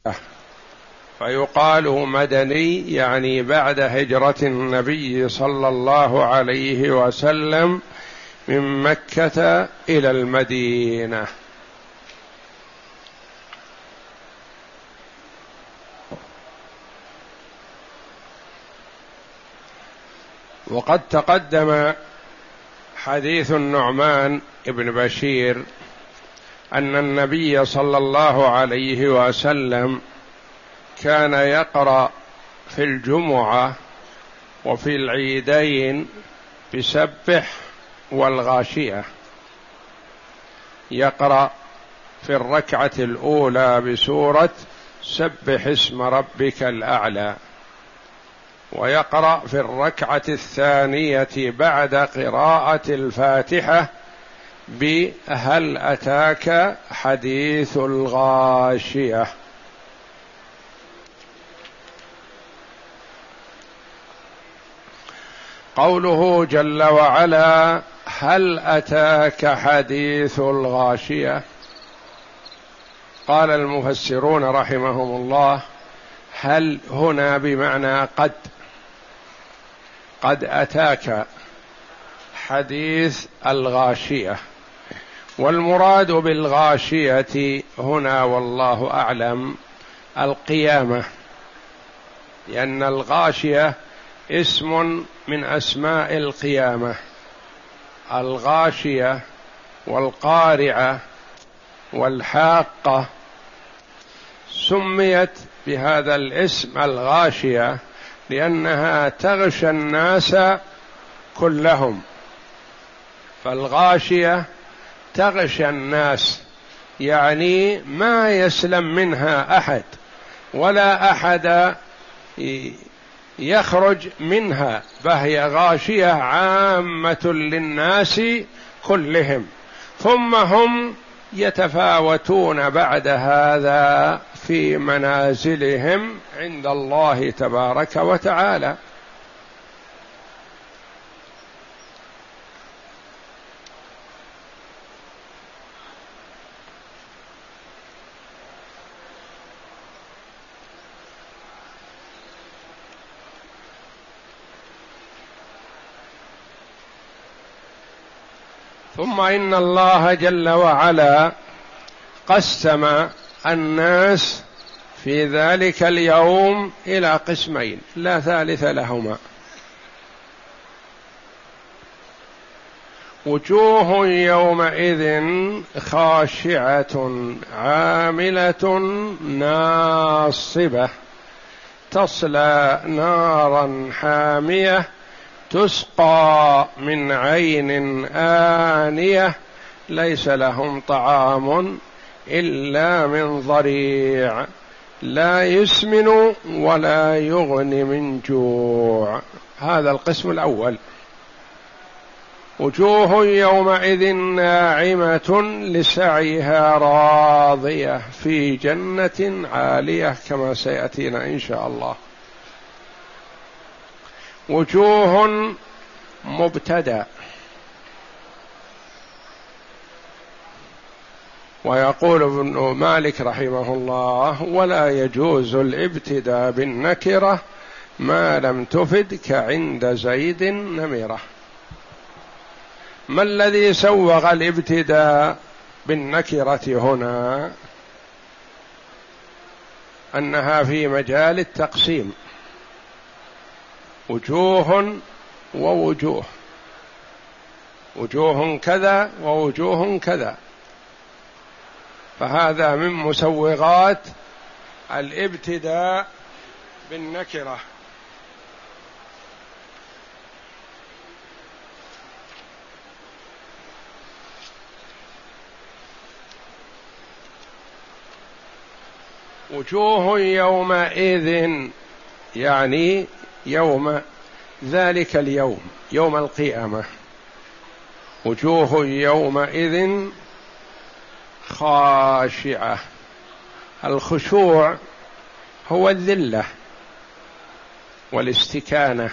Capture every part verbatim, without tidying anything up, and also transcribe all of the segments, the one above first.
فيقال مدني يعني بعد هجرة النبي صلى الله عليه وسلم من مكة إلى المدينة. وقد تقدم حديث النعمان بن بشير أن النبي صلى الله عليه وسلم كان يقرأ في الجمعة وفي العيدين بسبح والغاشية، يقرأ في الركعة الأولى بسورة سبح اسم ربك الأعلى، ويقرأ في الركعة الثانية بعد قراءة الفاتحة بهل أتاك حديث الغاشية. قوله جل وعلا هل أتاك حديث الغاشية، قال المفسرون رحمهم الله هل هنا بمعنى قد، قد أتاك حديث الغاشية، والمراد بالغاشية هنا والله أعلم القيامة، لأن الغاشية اسم من أسماء القيامة، الغاشية والقارعة والحاقة سميت بهذا الاسم الغاشية لأنها تغشى الناس كلهم، فالغاشية تغشى الناس يعني ما يسلم منها أحد ولا أحد يخرج منها، فهي غاشية عامة للناس كلهم، ثم هم يتفاوتون بعد هذا في منازلهم عند الله تبارك وتعالى. ثم إن الله جل وعلا قسم الناس في ذلك اليوم إلى قسمين لا ثالث لهما، وجوه يومئذ خاشعة عاملة ناصبة تصلى نارا حامية تسقى من عين آنية ليس لهم طعام إلا من ضريع لا يسمن ولا يغني من جوع. هذا القسم الأول. وجوه يومئذ ناعمة لسعيها راضية في جنة عالية كما سيأتينا إن شاء الله. وجوه مبتدأ، ويقول ابن مالك رحمه الله ولا يجوز الابتداء بالنكرة ما لم تفد كعند زيد نمرة. ما الذي سوغ الابتداء بالنكرة هنا؟ أنها في مجال التقسيم، وجوه ووجوه، وجوه كذا ووجوه كذا، فهذا من مسوغات الابتداء بالنكرة. وجوه يومئذ يعني يوم ذلك اليوم، يوم القيامة. وجوه يومئذ خاشعة. الخشوع هو الذلة والاستكانة،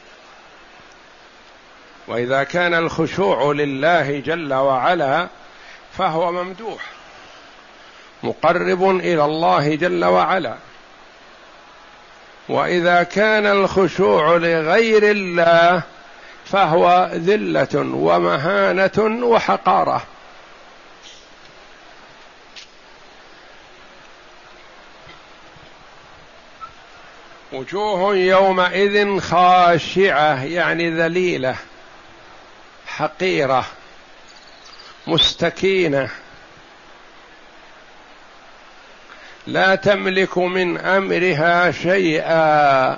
وإذا كان الخشوع لله جل وعلا فهو ممدوح، مقرب إلى الله جل وعلا. وإذا كان الخشوع لغير الله فهو ذلة ومهانة وحقارة. وجوه يومئذ خاشعة يعني ذليلة حقيرة مستكينة لا تملك من أمرها شيئا.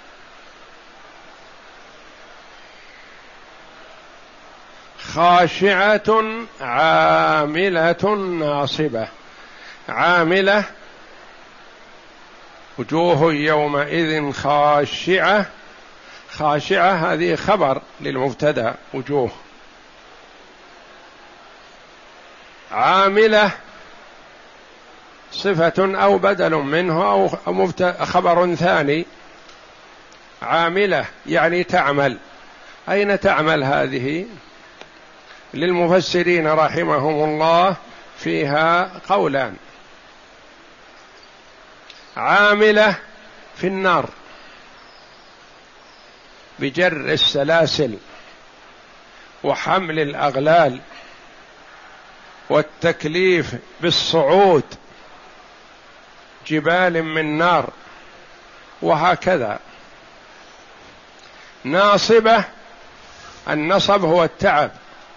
خاشعة عاملة ناصبة. عاملة وجوه يومئذ خاشعة. خاشعة هذه خبر للمبتدأ وجوه. عاملة صفة أو بدل منه أو خبر ثاني. عاملة يعني تعمل. أين تعمل هذه؟ للمفسرين رحمهم الله فيها قولان. عاملة في النار بجر السلاسل وحمل الأغلال والتكليف بالصعود جبال من نار وهكذا. ناصبة النصب هو التعب،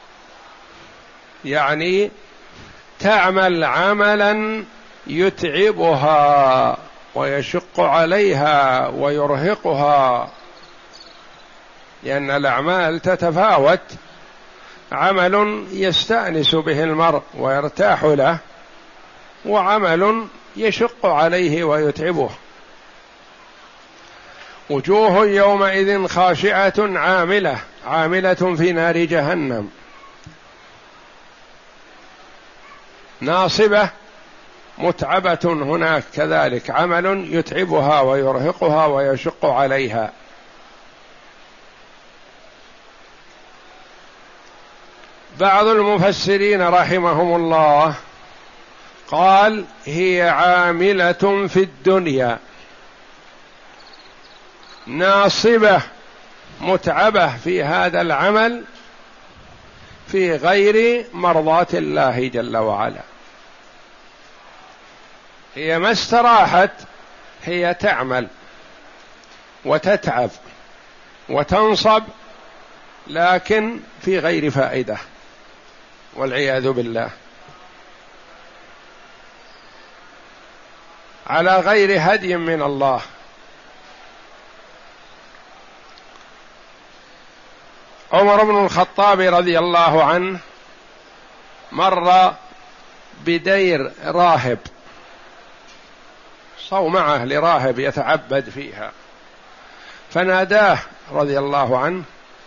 يعني تعمل عملا يتعبها ويشق عليها ويرهقها، لأن الأعمال تتفاوت. عمل يستأنس به المرء ويرتاح له، وعمل يشق عليه ويتعبه. وجوه يومئذ خاشعة عاملة. عاملة في نار جهنم. ناصبة متعبة هناك كذلك، عمل يتعبها ويرهقها ويشق عليها. بعض المفسرين رحمهم الله قال هي عاملة في الدنيا ناصبة متعبة في هذا العمل في غير مرضاة الله جل وعلا. هي ما استراحت، هي تعمل وتتعب وتنصب لكن في غير فائدة والعياذ بالله، على غير هدي من الله. عمر بن الخطاب رضي الله عنه مر بدير راهب، صومعة لراهب يتعبد فيها، فناداه رضي الله عنه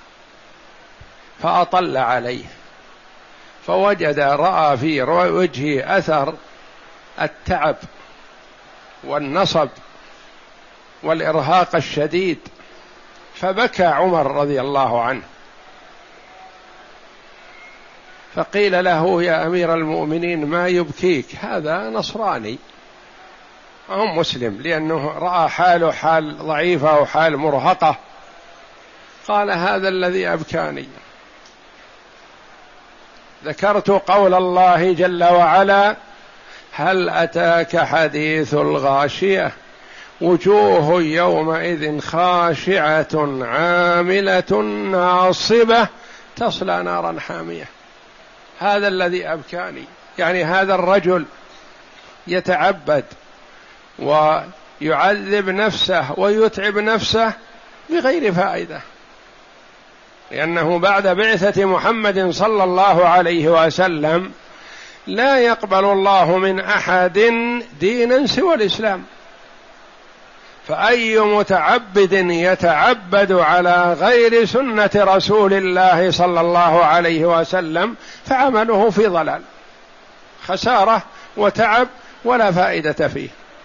فأطل عليه، فوجد رأى في وجهه أثر التعب والنصب والإرهاق الشديد، فبكى عمر رضي الله عنه، فقيل له يا أمير المؤمنين ما يبكيك؟ هذا نصراني هم مسلم، لأنه رأى حاله حال ضعيفة وحال مرهقة. قال هذا الذي أبكاني، ذكرت قول الله جل وعلا هل أتاك حديث الغاشية وجوه يومئذ خاشعة عاملة ناصبة تصلى نارا حامية. هذا الذي أبكاني، يعني هذا الرجل يتعبد ويعذب نفسه ويتعب نفسه بغير فائدة، لأنه بعد بعثة محمد صلى الله عليه وسلم لا يقبل الله من أحد دينا سوى الإسلام، فأي متعبد يتعبد على غير سنة رسول الله صلى الله عليه وسلم فعمله في ضلال، خسارة وتعب ولا فائدة فيه.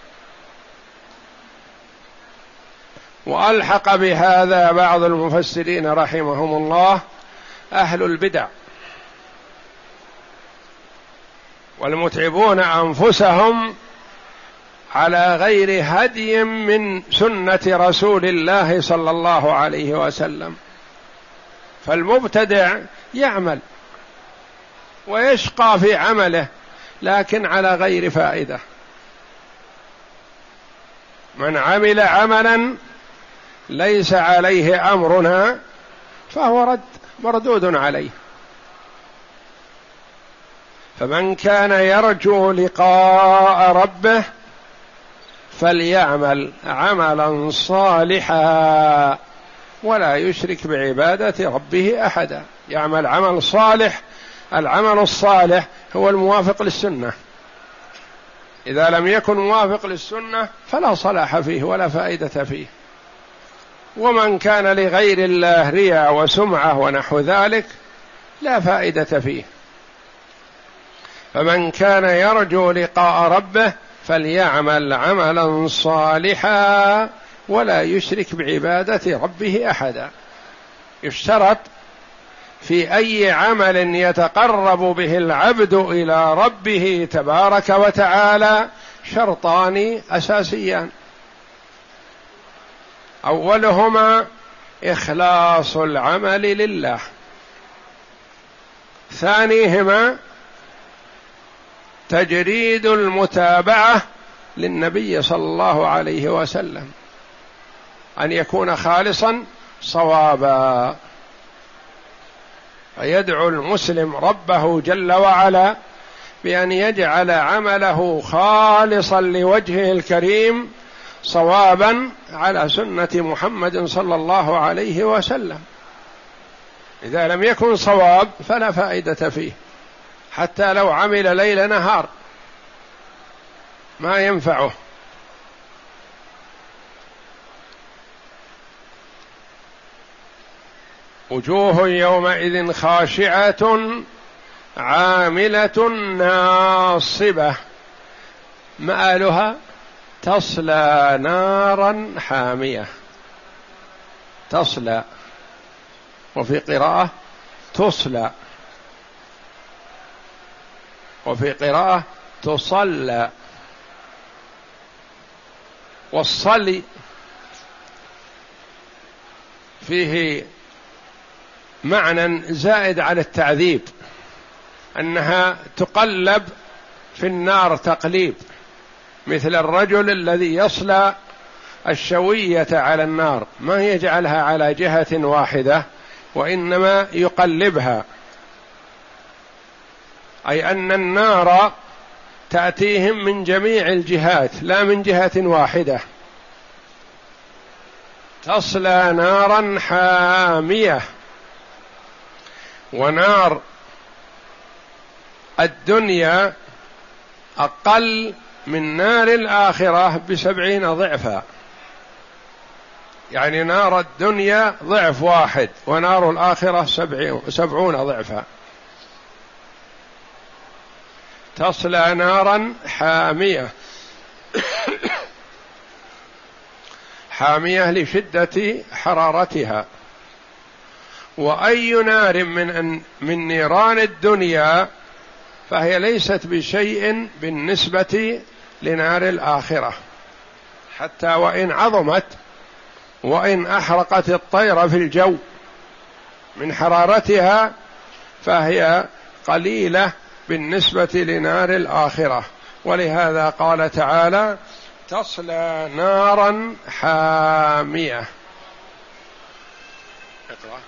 وألحق بهذا بعض المفسرين رحمهم الله أهل البدع، والمتعبون أنفسهم على غير هدي من سنة رسول الله صلى الله عليه وسلم. فالمبتدع يعمل ويشقى في عمله لكن على غير فائدة. من عمل عملا ليس عليه أمرنا فهو رد مردود عليه. فمن كان يرجو لقاء ربه فليعمل عملا صالحا ولا يشرك بعبادة ربه أحدا. يعمل عمل صالح. العمل الصالح هو الموافق للسنة، إذا لم يكن موافق للسنة فلا صلاح فيه ولا فائدة فيه. ومن كان لغير الله رياء وسمعة ونحو ذلك لا فائدة فيه. فمن كان يرجو لقاء ربه فليعمل عملا صالحا ولا يشرك بعبادة ربه أحدا. يشترط في أي عمل يتقرب به العبد إلى ربه تبارك وتعالى شرطان أساسيان: أولهما إخلاص العمل لله، ثانيهما تجريد المتابعة للنبي صلى الله عليه وسلم، أن يكون خالصا صوابا. فيدعو المسلم ربه جل وعلا بأن يجعل عمله خالصا لوجهه الكريم صوابا على سنة محمد صلى الله عليه وسلم. إذا لم يكن صواب فلا فائدة فيه، حتى لو عمل ليل نهار ما ينفعه. وجوه يومئذ خاشعة عاملة ناصبة مآلها تصلى نارا حامية. تصلى، وفي قراءة تصلى، وفي قراءة تصلى. والصلي فيه معنى زائد على التعذيب، أنها تقلب في النار تقليب، مثل الرجل الذي يصلى الشوية على النار، ما يجعلها على جهة واحدة وإنما يقلبها، أي أن النار تأتيهم من جميع الجهات لا من جهة واحدة. تصلى نارا حامية. ونار الدنيا أقل من نار الآخرة بسبعين ضعفا، يعني نار الدنيا ضعف واحد ونار الآخرة سبعون ضعفا. تصلى نارا حامية. حامية لشدة حرارتها. وأي نار من من نيران الدنيا فهي ليست بشيء بالنسبة لنار الآخرة، حتى وإن عظمت وإن أحرقت الطير في الجو من حرارتها فهي قليلة بالنسبة لنار الآخرة. ولهذا قال تعالى: تصلى نارا حامية. اقرأ.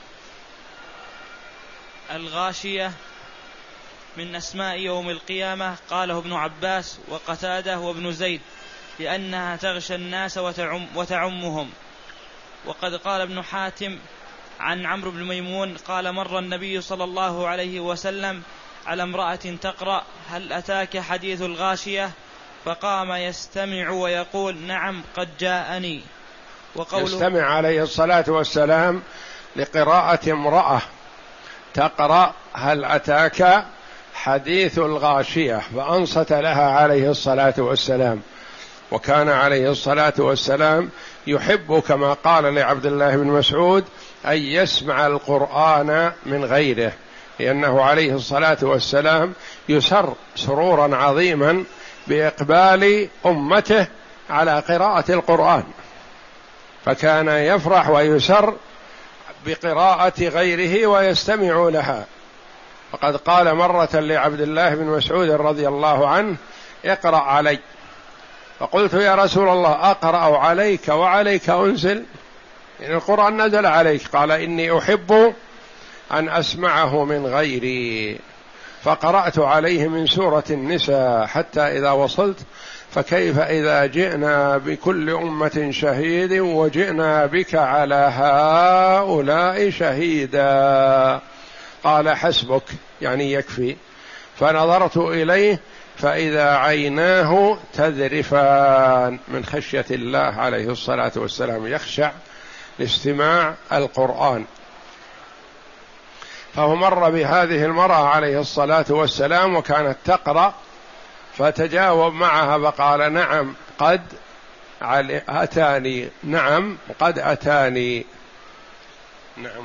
الغاشية من أسماء يوم القيامة، قاله ابن عباس وقتاده وابن زيد، لأنها تغشى الناس وتعم وتعمهم. وقد قال ابن حاتم عن عمرو بن ميمون قال: مر النبي صلى الله عليه وسلم على امرأة تقرأ: هل أتاك حديث الغاشية؟ فقام يستمع ويقول: نعم قد جاءني. وقوله يستمع عليه الصلاة والسلام لقراءة امرأة تقرأ: هل أتاك حديث الغاشية، فأنصت لها عليه الصلاة والسلام. وكان عليه الصلاة والسلام يحب كما قال لعبد الله بن مسعود أن يسمع القرآن من غيره، لأنه عليه الصلاة والسلام يسر سرورا عظيما بإقبال أمته على قراءة القرآن، فكان يفرح ويسر بقراءة غيره ويستمع لها. فقد قال مرة لعبد الله بن مسعود رضي الله عنه: اقرأ علي. فقلت: يا رسول الله، أقرأ عليك وعليك أنزل؟ إن القرآن نزل عليك. قال: إني أحب أن أسمعه من غيري. فقرأت عليه من سورة النساء حتى إذا وصلت: فكيف إذا جئنا بكل أمة شهيد وجئنا بك على هؤلاء شهيدا. قال: حسبك، يعني يكفي. فنظرت إليه فإذا عيناه تذرفان من خشية الله عليه الصلاة والسلام، يخشع لاستماع القرآن. فهو مر بهذه المرأة عليه الصلاة والسلام وكانت تقرأ، فتجاوب معها فقال: نعم قد أتاني، نعم قد أتاني. نعم.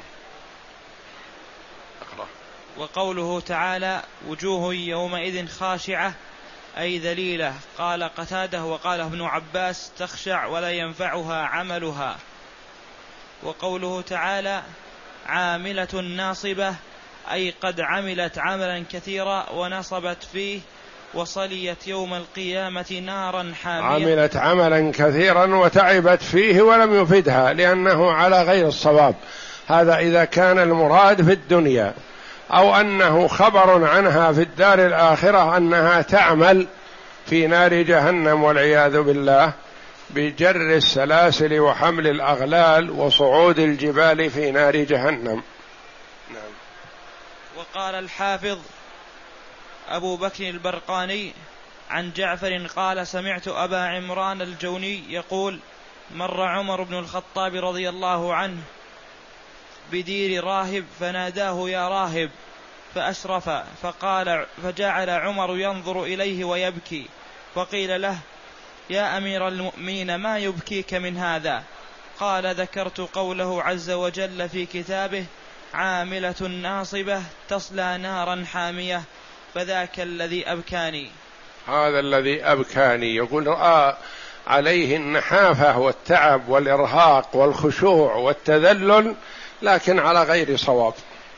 أقرأ. وقوله تعالى: وجوه يومئذ خاشعة أي ذليلة. قال قتادة وقاله ابن عباس: تخشع ولا ينفعها عملها. وقوله تعالى: عاملة ناصبة أي قد عملت عملا كثيرا ونصبت فيه وصليت يوم القيامة نارا حامية. عملت عملا كثيرا وتعبت فيه ولم يفدها لأنه على غير الصواب. هذا إذا كان المراد في الدنيا، أو أنه خبر عنها في الدار الآخرة أنها تعمل في نار جهنم والعياذ بالله بجر السلاسل وحمل الأغلال وصعود الجبال في نار جهنم. نعم. وقال الحافظ أبو بكر البرقاني عن جعفر قال: سمعت أبا عمران الجوني يقول: مر عمر بن الخطاب رضي الله عنه بدير راهب فناداه: يا راهب، فأشرف فقال، فجعل عمر ينظر إليه ويبكي، فقيل له: يا أمير المؤمنين، ما يبكيك من هذا؟ قال: ذكرت قوله عز وجل في كتابه: عاملة ناصبة تصلى نارا حامية، فذاك الذي أبكاني. هذا الذي أبكاني. يقول: رأى عليه النحافة والتعب والإرهاق والخشوع والتذلل لكن على غير صواب،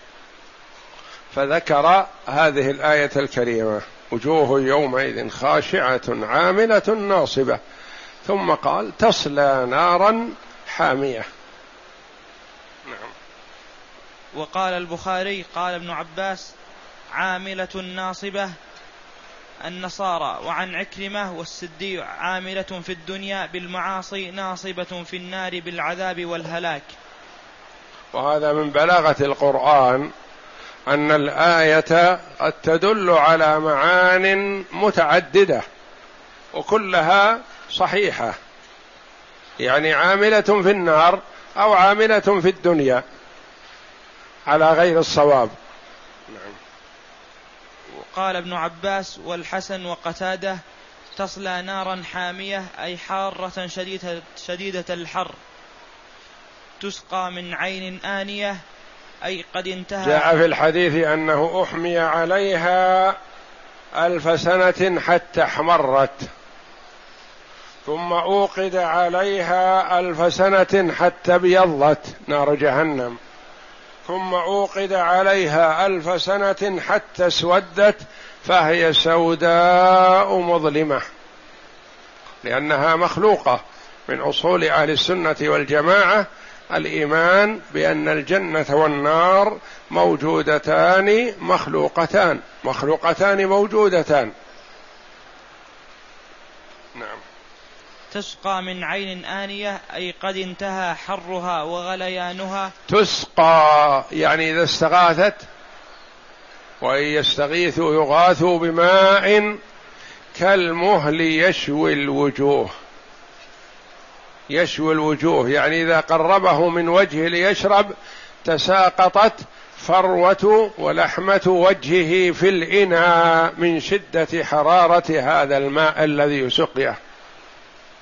فذكر هذه الآية الكريمة: وجوه يومئذ خاشعة عاملة ناصبة، ثم قال: تصلى نارا حامية. نعم. وقال البخاري قال ابن عباس: عاملة ناصبة النصارى. وعن عكرمة والسدي: عاملة في الدنيا بالمعاصي ناصبة في النار بالعذاب والهلاك. وهذا من بلاغة القرآن أن الآية قد تدل على معان متعددة وكلها صحيحة، يعني عاملة في النار أو عاملة في الدنيا على غير الصواب. نعم. وقال ابن عباس والحسن وقتادة: تصلى نارا حامية أي حارة شديدة, شديدة الحر، تسقى من عين آنية أي قد انتهى. جاء في الحديث أنه أحمي عليها ألف سنة حتى احمرت، ثم أوقد عليها ألف سنة حتى ابيضت، نار جهنم، ثم أوقد عليها ألف سنة حتى اسودت فهي سوداء مظلمة، لأنها مخلوقة. من أصول أهل السنة والجماعة الإيمان بأن الجنة والنار موجودتان مخلوقتان مخلوقتان موجودتان. نعم. تسقى من عين آنية أي قد انتهى حرها وغليانها. تسقى يعني إذا استغاثت، وإن يستغيثوا يغاثوا بماء كالمهل يشوي الوجوه. يشوي الوجوه يعني إذا قربه من وجهه ليشرب تساقطت فروة ولحمة وجهه في الإناء من شدة حرارة هذا الماء الذي يسقيه.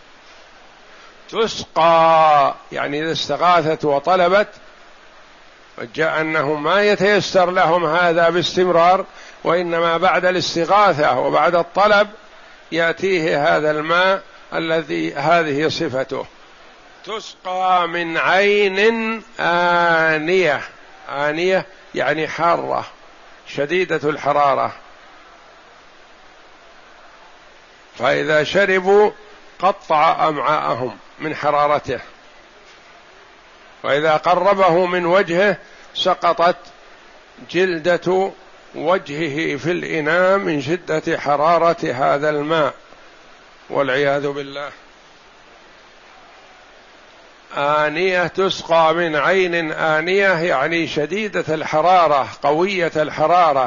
تسقى يعني إذا استغاثت وطلبت جاء أنه ما يتيسر لهم هذا باستمرار، وإنما بعد الاستغاثة وبعد الطلب يأتيه هذا الماء الذي هذه صفته. تسقى من عين آنية، آنية يعني حارة شديدة الحرارة، فإذا شربوا قطع أمعاءهم من حرارته، وإذا قربه من وجهه سقطت جلدة وجهه في الإناء من شدة حرارة هذا الماء والعياذ بالله. آنية تسقى من عين آنية يعني شديدة الحرارة قوية الحرارة.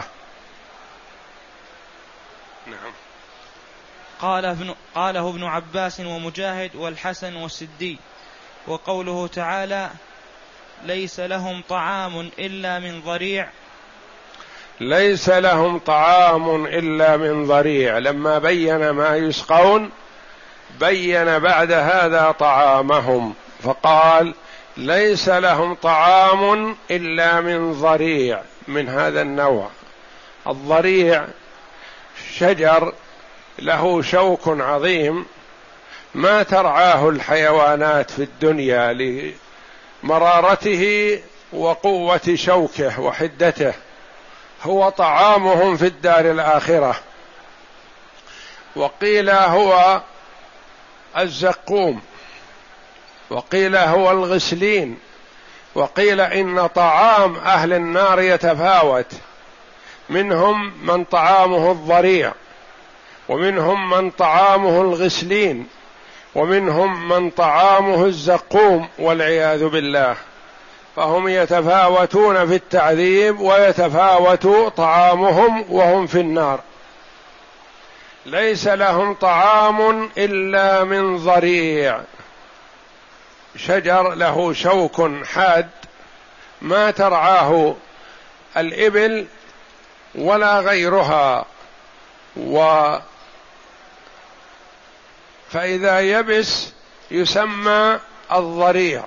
نعم. قال ابن قاله ابن عباس ومجاهد والحسن والسدي. وقوله تعالى ليس لهم طعام إلا من ضريع، ليس لهم طعام إلا من ضريع، لما بين ما يسقون بين بعد هذا طعامهم فقال ليس لهم طعام إلا من ضريع، من هذا النوع. الضريع شجر له شوك عظيم ما ترعاه الحيوانات في الدنيا لمرارته وقوة شوكه وحدته، هو طعامهم في الدار الآخرة. وقيل هو الزقوم، وقيل هو الغسلين، وقيل إن طعام أهل النار يتفاوت، منهم من طعامه الضريع، ومنهم من طعامه الغسلين، ومنهم من طعامه الزقوم والعياذ بالله، فهم يتفاوتون في التعذيب ويتفاوت طعامهم وهم في النار. ليس لهم طعام إلا من ضريع، شجر له شوك حاد ما ترعاه الإبل ولا غيرها، و فإذا يبس يسمى الضريع.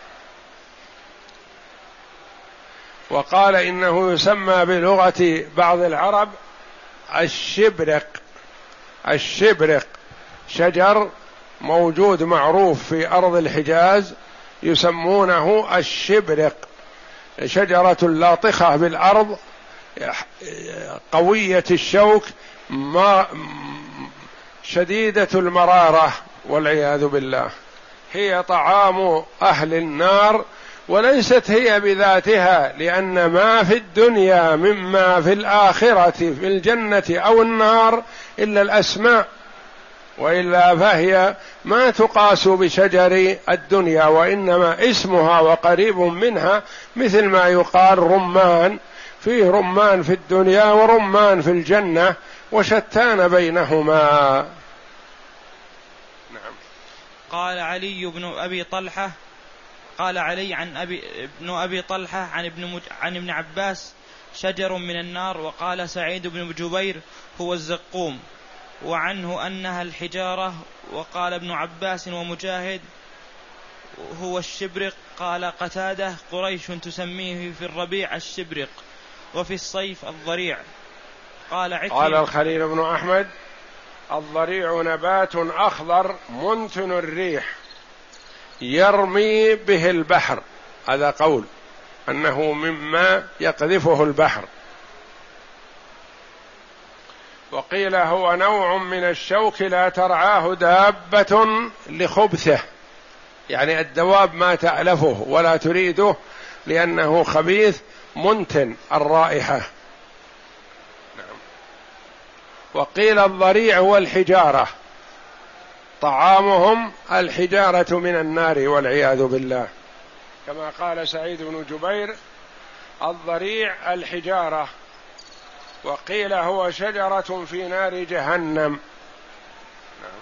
وقال إنه يسمى بلغة بعض العرب الشبرق. الشبرق شجر موجود معروف في أرض الحجاز يسمونه الشبرق، شجرة لاطخة بالأرض قوية الشوك ما شديدة المرارة والعياذ بالله، هي طعام أهل النار، وليست هي بذاتها، لأن ما في الدنيا مما في الآخرة في الجنة أو النار إلا الأسماء، وإلا فهي ما تقاس بشجر الدنيا، وإنما اسمها وقريب منها، مثل ما يقال رمان، فيه رمان في الدنيا ورمان في الجنة وشتان بينهما. نعم. قال علي بن أبي طلحة قال علي عن أبي ابن أبي طلحة عن ابن مج... عن ابن عباس شجر من النار. وقال سعيد بن جبير هو الزقوم، وعنه أنها الحجارة. وقال ابن عباس ومجاهد هو الشبرق. قال قتادة قريش تسميه في الربيع الشبرق وفي الصيف الضريع. قال عكرمة قال الخليل بن أحمد الضريع نبات أخضر منتن الريح يرمي به البحر، هذا قول أنه مما يقذفه البحر. وقيل هو نوع من الشوك لا ترعاه دابة لخبثه، يعني الدواب ما تألفه ولا تريده لأنه خبيث منتن الرائحة. نعم. وقيل الضريع هو الحجارة، طعامهم الحجارة من النار والعياذ بالله، كما قال سعيد بن جبير الضريع الحجارة. وقيل هو شجرة في نار جهنم. نعم.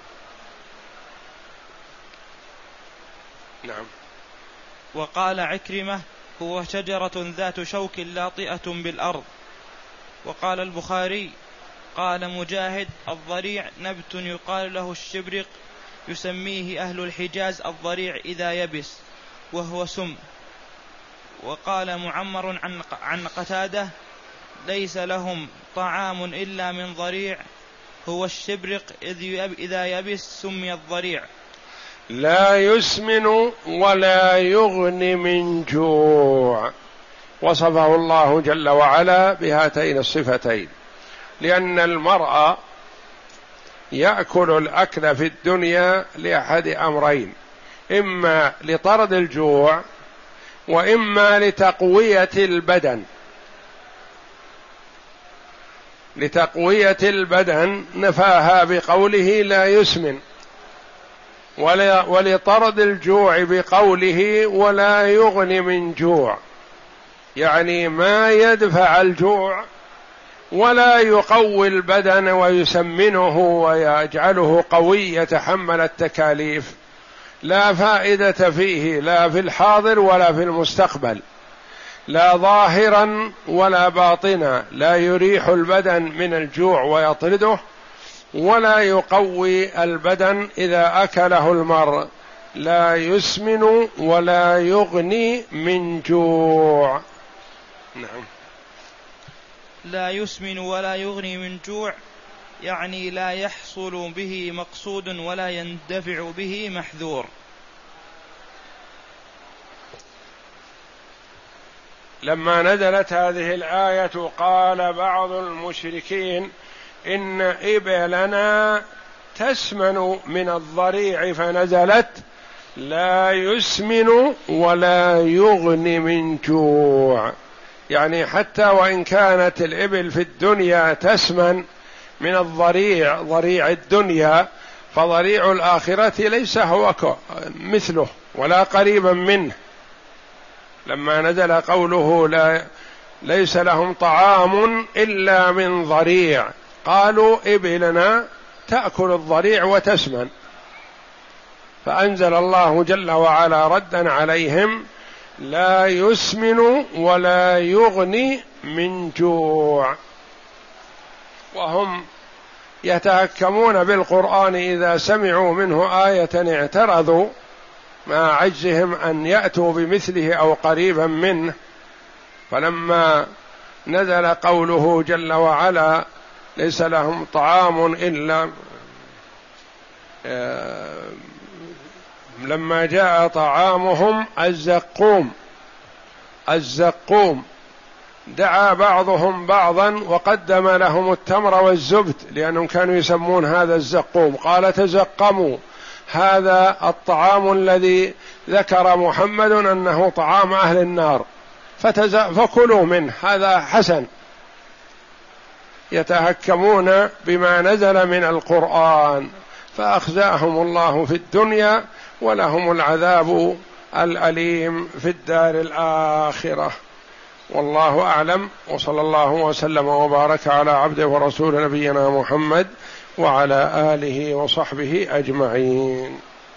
نعم. وقال عكرمة هو شجرة ذات شوك لاطئة بالأرض. وقال البخاري قال مجاهد الضريع نبت يقال له الشبرق، يسميه أهل الحجاز الضريع إذا يبس، وهو سم. وقال معمر عن عن قتادة: ليس لهم طعام إلا من ضريع هو الشبرق إذا يبس سمي الضريع. لا يسمن ولا يغني من جوع، وصفه الله جل وعلا بهاتين الصفتين، لأن المرء يأكل الأكل في الدنيا لأحد أمرين: إما لطرد الجوع، وإما لتقوية البدن. لتقوية البدن نفاها بقوله لا يسمن، ولطرد الجوع بقوله ولا يغني من جوع، يعني ما يدفع الجوع ولا يقوي البدن ويسمنه ويجعله قوي يتحمل التكاليف، لا فائدة فيه لا في الحاضر ولا في المستقبل، لا ظاهرا ولا باطنا، لا يريح البدن من الجوع ويطرده، ولا يقوي البدن إذا أكله المرء، لا يسمن ولا يغني من جوع. نعم. لا يسمن ولا يغني من جوع يعني لا يحصل به مقصود ولا يندفع به محذور. لما نزلت هذه الآية قال بعض المشركين: إن إبلنا تسمن من الضريع، فنزلت: لا يسمن ولا يغني من جوع، يعني حتى وإن كانت الإبل في الدنيا تسمن من الضريع، ضريع الدنيا، فضريع الآخرة ليس هو مثله ولا قريبا منه. لما نزل قوله لا ليس لهم طعام إلا من ضريع، قالوا إبلنا تأكل الضريع وتسمن، فأنزل الله جل وعلا ردا عليهم: لا يسمن ولا يغني من جوع. وهم يتهكمون بالقرآن إذا سمعوا منه آية اعترضوا مع عجزهم أن يأتوا بمثله أو قريبا منه، فلما نزل قوله جل وعلا: ليس لهم طعام إلا لما جاء طعامهم الزقوم الزقوم دعا بعضهم بعضا وقدم لهم التمر والزبد، لأنهم كانوا يسمون هذا الزقوم، قال: تزقموا، هذا الطعام الذي ذكر محمد أنه طعام أهل النار، فكلوا منه، هذا حسن. يتهكمون بما نزل من القرآن، فأخزاهم الله في الدنيا ولهم العذاب الأليم في الدار الآخرة. والله أعلم، وصلى الله وسلم وبارك على عبده ورسول نبينا محمد وعلى آله وصحبه أجمعين.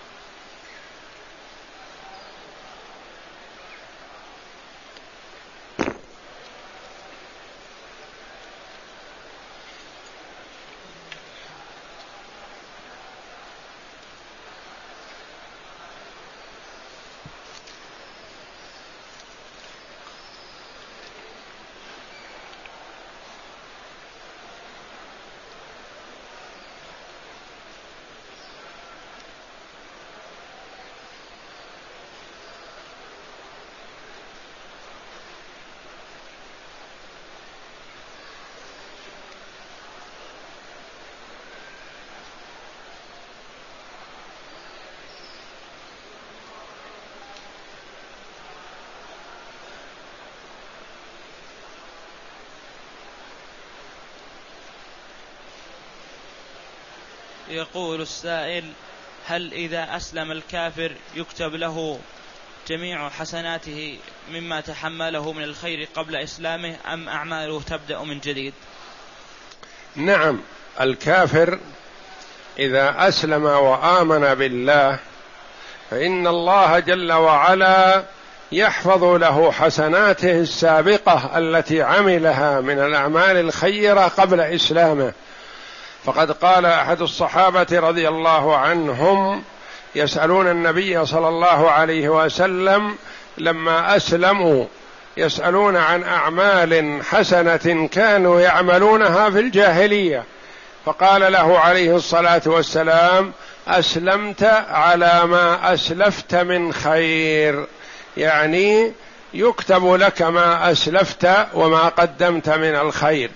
يقول السائل: هل إذا أسلم الكافر يكتب له جميع حسناته مما تحمله من الخير قبل إسلامه، أم أعماله تبدأ من جديد؟ نعم، الكافر إذا أسلم وآمن بالله فإن الله جل وعلا يحفظ له حسناته السابقة التي عملها من الأعمال الخيرة قبل إسلامه. فقد قال أحد الصحابة رضي الله عنهم يسألون النبي صلى الله عليه وسلم: لما أسلموا يسألون عن أعمال حسنة كانوا يعملونها في الجاهلية، فقال له عليه الصلاة والسلام: أسلمت على ما أسلفت من خير، يعني يكتب لك ما أسلفت وما قدمت من الخير.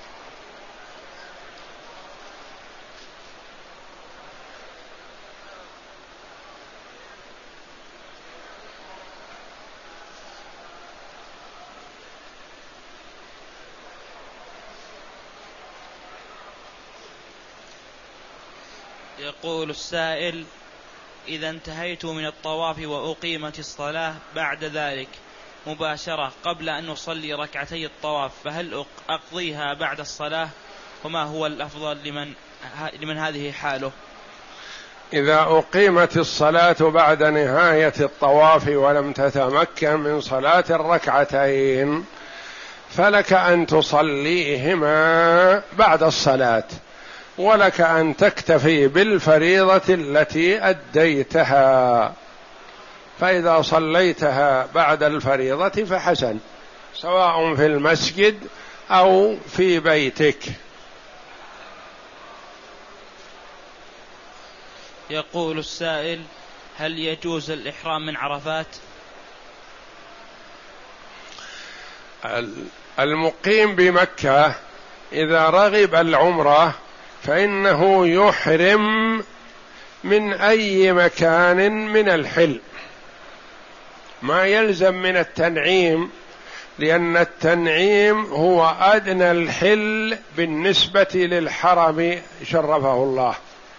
يقول السائل: إذا انتهيت من الطواف وأقيمت الصلاة بعد ذلك مباشرة قبل أن أصلي ركعتي الطواف، فهل أقضيها بعد الصلاة؟ وما هو الأفضل لمن, لمن هذه حاله؟ إذا أقيمت الصلاة بعد نهاية الطواف ولم تتمكن من صلاة الركعتين فلك أن تصليهما بعد الصلاة، ولك أن تكتفي بالفريضة التي أديتها، فإذا صليتها بعد الفريضة فحسن، سواء في المسجد أو في بيتك. يقول السائل: هل يجوز الإحرام من عرفات؟ المقيم بمكة إذا رغب العمرة فإنه يحرم من أي مكان من الحل، ما يلزم من التنعيم، لأن التنعيم هو أدنى الحل بالنسبة للحرم شرفه الله.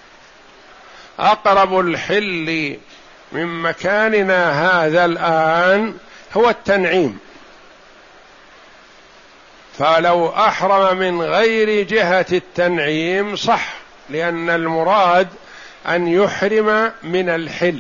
أقرب الحل من مكاننا هذا الآن هو التنعيم، فلو أحرم من غير جهة التنعيم صح، لأن المراد أن يحرم من الحل.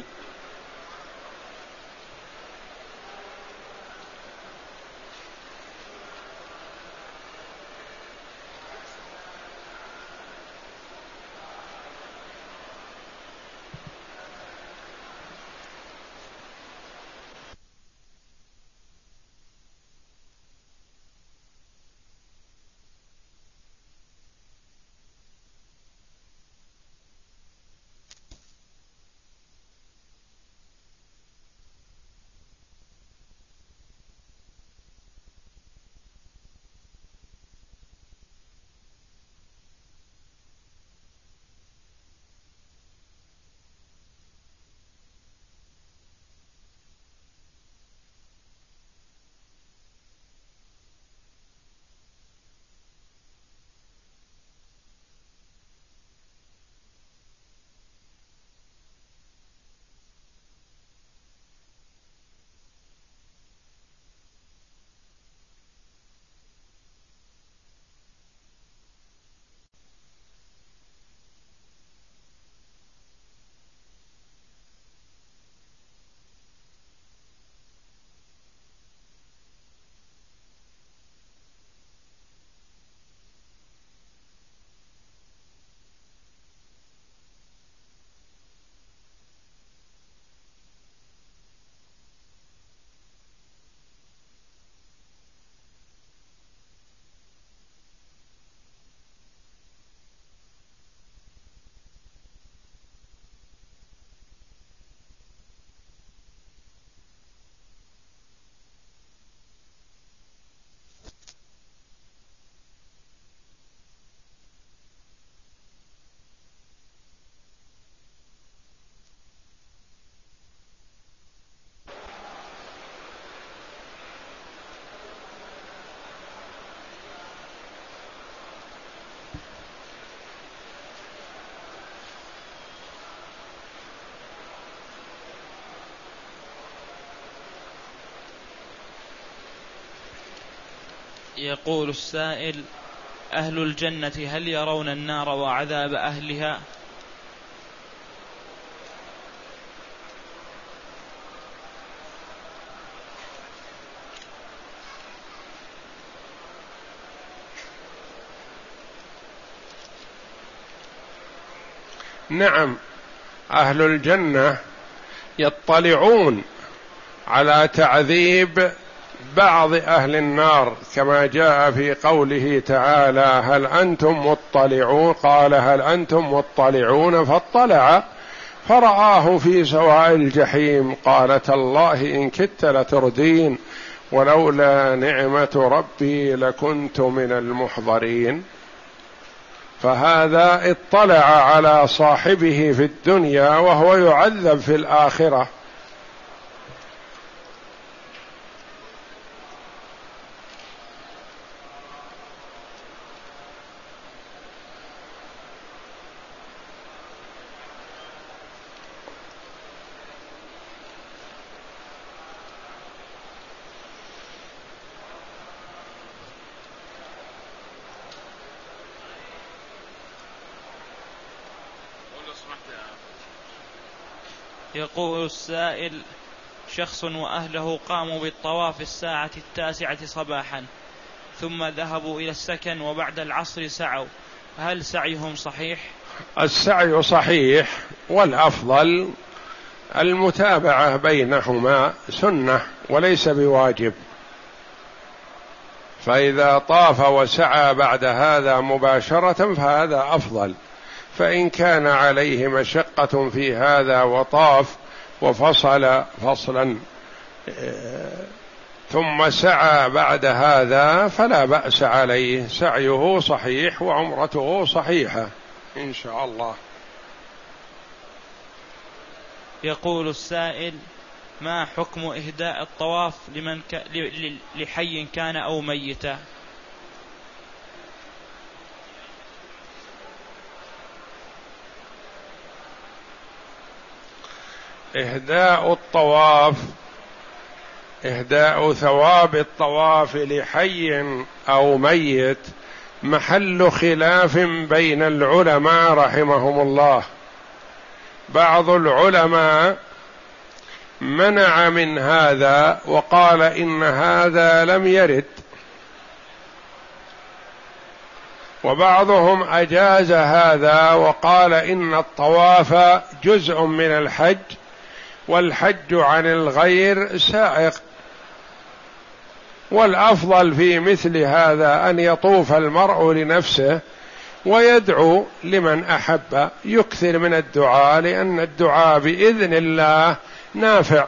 يقول السائل: أهل الجنة هل يرون النار وعذاب أهلها؟ نعم، أهل الجنة يطلعون على تعذيب بعض أهل النار، كما جاء في قوله تعالى: هل أنتم مطلعون؟ قال: هل أنتم مطلعون؟ فاطلع فرآه في سواء الجحيم، قال: تالله إن كدت لتردين ولولا نعمة ربي لكنت من المحضرين. فهذا اطلع على صاحبه في الدنيا وهو يعذب في الآخرة. يقول السائل: شخص وأهله قاموا بالطواف الساعة التاسعة صباحا ثم ذهبوا إلى السكن وبعد العصر سعوا، هل سعيهم صحيح؟ السعي صحيح، والأفضل المتابعة بينهما سنة وليس بواجب، فإذا طاف وسعى بعد هذا مباشرة فهذا أفضل. فإن كان عليه مشقة في هذا وطاف وفصل فصلا ثم سعى بعد هذا فلا بأس عليه، سعيه صحيح وعمرته صحيحة إن شاء الله. يقول السائل: ما حكم إهداء الطواف لمن ك... لحي كان أو ميتا؟ إهداء الطواف، إهداء ثواب الطواف لحي أو ميت محل خلاف بين العلماء رحمهم الله. بعض العلماء منع من هذا وقال إن هذا لم يرد، وبعضهم أجاز هذا وقال إن الطواف جزء من الحج والحج عن الغير سائق، والأفضل في مثل هذا أن يطوف المرء لنفسه ويدعو لمن أحب، يكثر من الدعاء، لأن الدعاء بإذن الله نافع.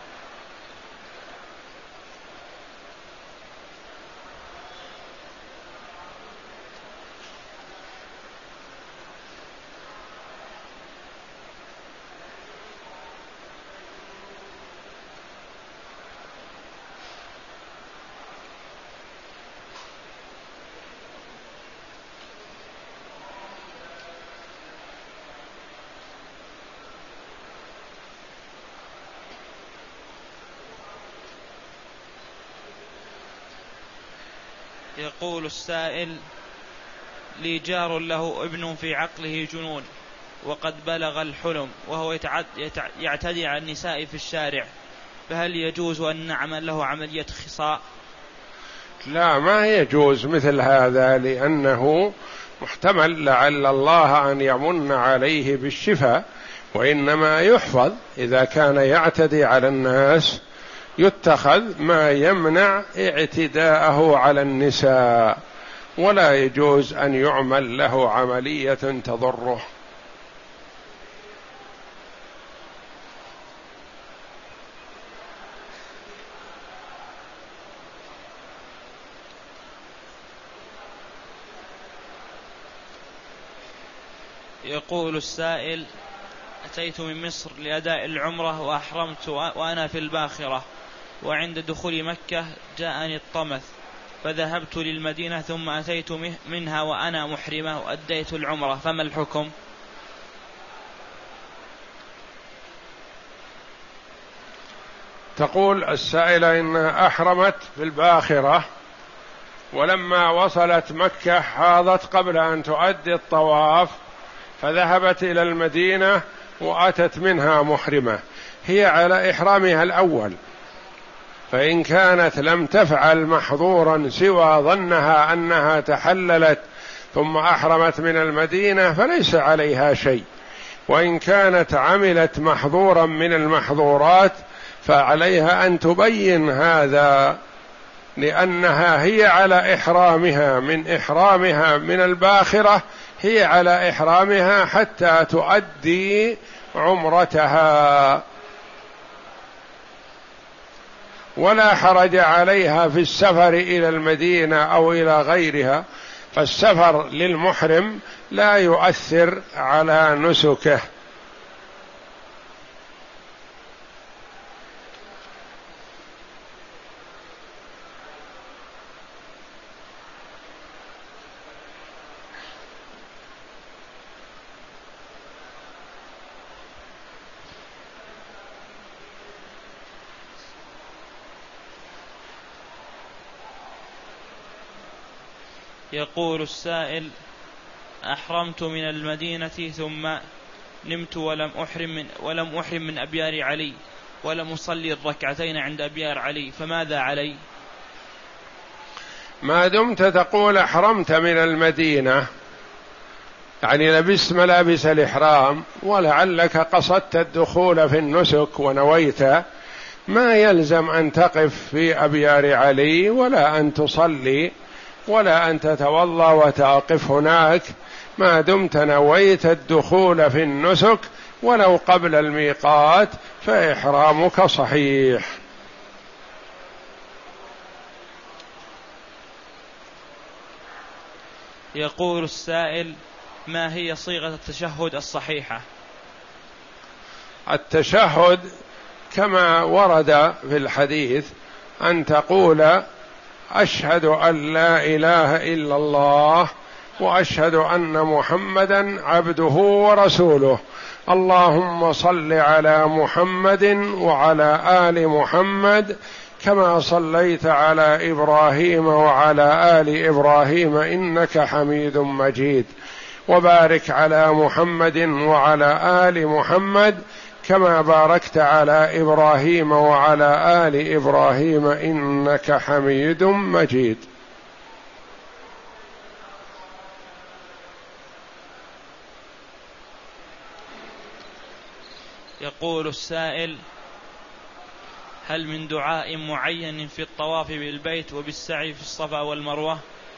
يقول السائل: لي جار له ابن في عقله جنون وقد بلغ الحلم وهو يعتدي على النساء في الشارع، فهل يجوز أن نعمل له عملية خصاء؟ لا، ما يجوز مثل هذا، لأنه محتمل لعل الله أن يمن عليه بالشفاء، وإنما يحفظ إذا كان يعتدي على الناس يتخذ ما يمنع اعتداءه على النساء، ولا يجوز أن يعمل له عملية تضره. يقول السائل: أتيت من مصر لأداء العمرة وأحرمت وأنا في الباخرة، وعند دخول مكة جاءني الطمث فذهبت للمدينة ثم أتيت منها وأنا محرمة وأديت العمرة، فما الحكم؟ تقول السائلة إنها أحرمت في الباخرة ولما وصلت مكة حاضت قبل أن تؤدي الطواف فذهبت إلى المدينة وأتت منها محرمة، هي على إحرامها الأول، فإن كانت لم تفعل محظورا سوى ظنها أنها تحللت ثم أحرمت من المدينة فليس عليها شيء، وإن كانت عملت محظورا من المحظورات فعليها أن تبين هذا، لأنها هي على إحرامها من إحرامها من الباخرة، هي على إحرامها حتى تؤدي عمرتها، ولا حرج عليها في السفر إلى المدينة أو إلى غيرها، فالسفر للمحرم لا يؤثر على نسكه. يقول السائل: أحرمت من المدينة ثم نمت ولم أحرم من, ولم أحرم من أبيار علي، ولم أصلي الركعتين عند أبيار علي، فماذا علي؟ ما دمت تقول أحرمت من المدينة، يعني لبست ملابس الإحرام ولعلك قصدت الدخول في النسك ونويت، ما يلزم أن تقف في أبيار علي ولا أن تصلي ولا أن تتوضأ وتقف هناك، ما دمت نويت الدخول في النسك ولو قبل الميقات فإحرامك صحيح. يقول السائل: ما هي صيغة التشهد الصحيحة؟ التشهد كما ورد في الحديث أن تقول: أشهد أن لا إله إلا الله وأشهد أن محمدا عبده ورسوله، اللهم صل على محمد وعلى آل محمد كما صليت على إبراهيم وعلى آل إبراهيم إنك حميد مجيد، وبارك على محمد وعلى آل محمد كما باركت على إبراهيم وعلى آل إبراهيم إنك حميد مجيد. يقول السائل: هل من دعاء معين في الطواف بالبيت وبالسعي في الصفا والمروة؟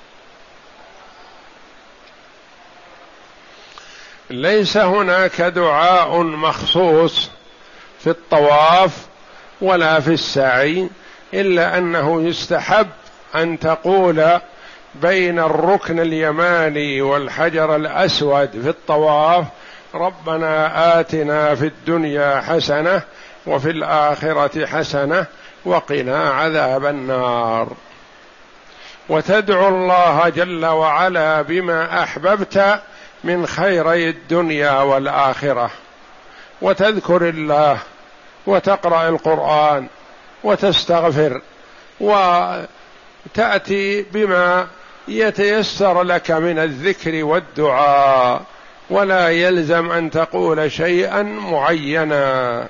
ليس هناك دعاء مخصوص في الطواف ولا في السعي، إلا أنه يستحب أن تقول بين الركن اليماني والحجر الأسود في الطواف: ربنا آتنا في الدنيا حسنة وفي الآخرة حسنة وقنا عذاب النار، وتدعو الله جل وعلا بما أحببت من خيري الدنيا والآخرة، وتذكر الله وتقرأ القرآن وتستغفر وتأتي بما يتيسر لك من الذكر والدعاء، ولا يلزم أن تقول شيئا معينا.